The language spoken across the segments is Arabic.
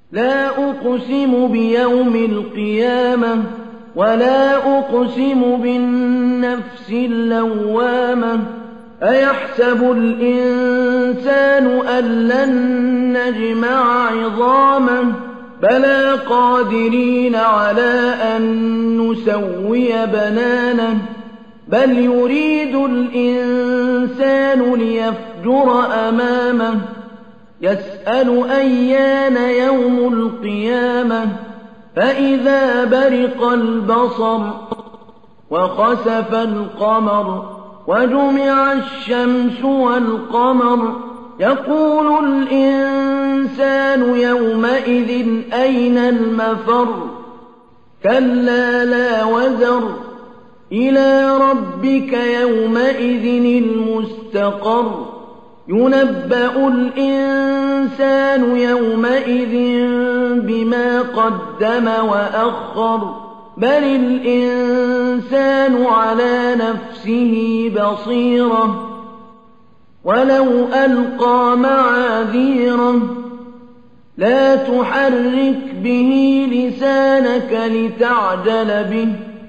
لا أقسم بيوم القيامة ولا أقسم بالنفس اللوامة أيحسب الإنسان أن لن نجمع عظامه بلى قادرين على أن نسوي بنانه بل يريد الإنسان ليفجر أمامه يسأل أيان يوم القيامة فإذا برق البصر وخسف القمر وجمع الشمس والقمر يقول الإنسان يومئذ أين المفر كلا لا وزر إلى ربك يومئذ المستقر ينبأ الإنسان يومئذ بما قدم وأخر بل الإنسان على نفسه بصيرة ولو ألقى معاذيره لا تحرك به لسانك لتعجل به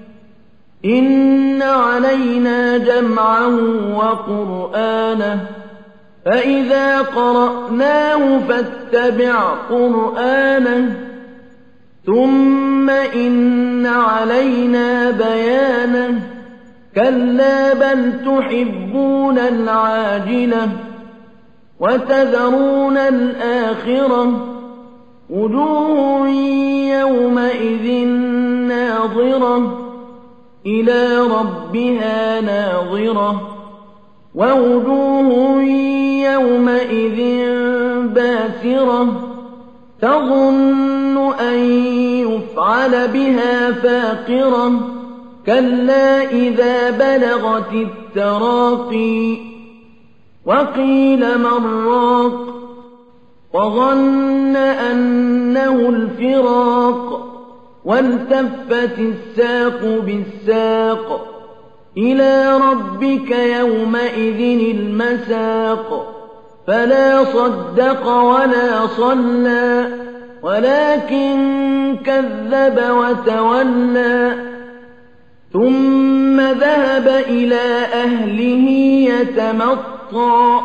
إن علينا جمعه وقرآنه فإذا قرأناه فاتبع قرآنه ثم إن علينا بيانه كلا بل تحبون العاجلة وتذرون الآخرة وجوه يومئذ ناظرة إلى ربها ناظرة ووجوه يومئذ باسرة تظن أن يفعل بها فاقرة كلا إذا بلغت التراقي وقيل من راق وظن أنه الفراق والتفت الساق بالساق إلى ربك يومئذ المساق فلا صدق ولا صلى ولكن كذب وتولى ثم ذهب إلى أهله يتمطى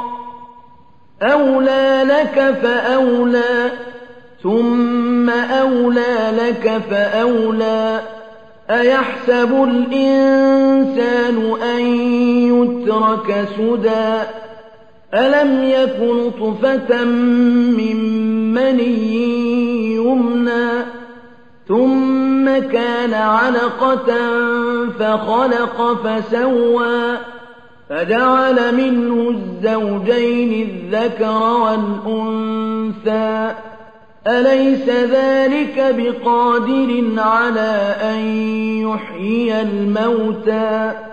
أولى لك فأولى ثم أولى لك فأولى أيحسب الإنسان أن يترك سدى ألم يك نطفة من مني يمنى ثم كان علقة فخلق فسوى فجعل منه الزوجين الذكر والأنثى أليس ذلك بقادر على أن يحيي الموتى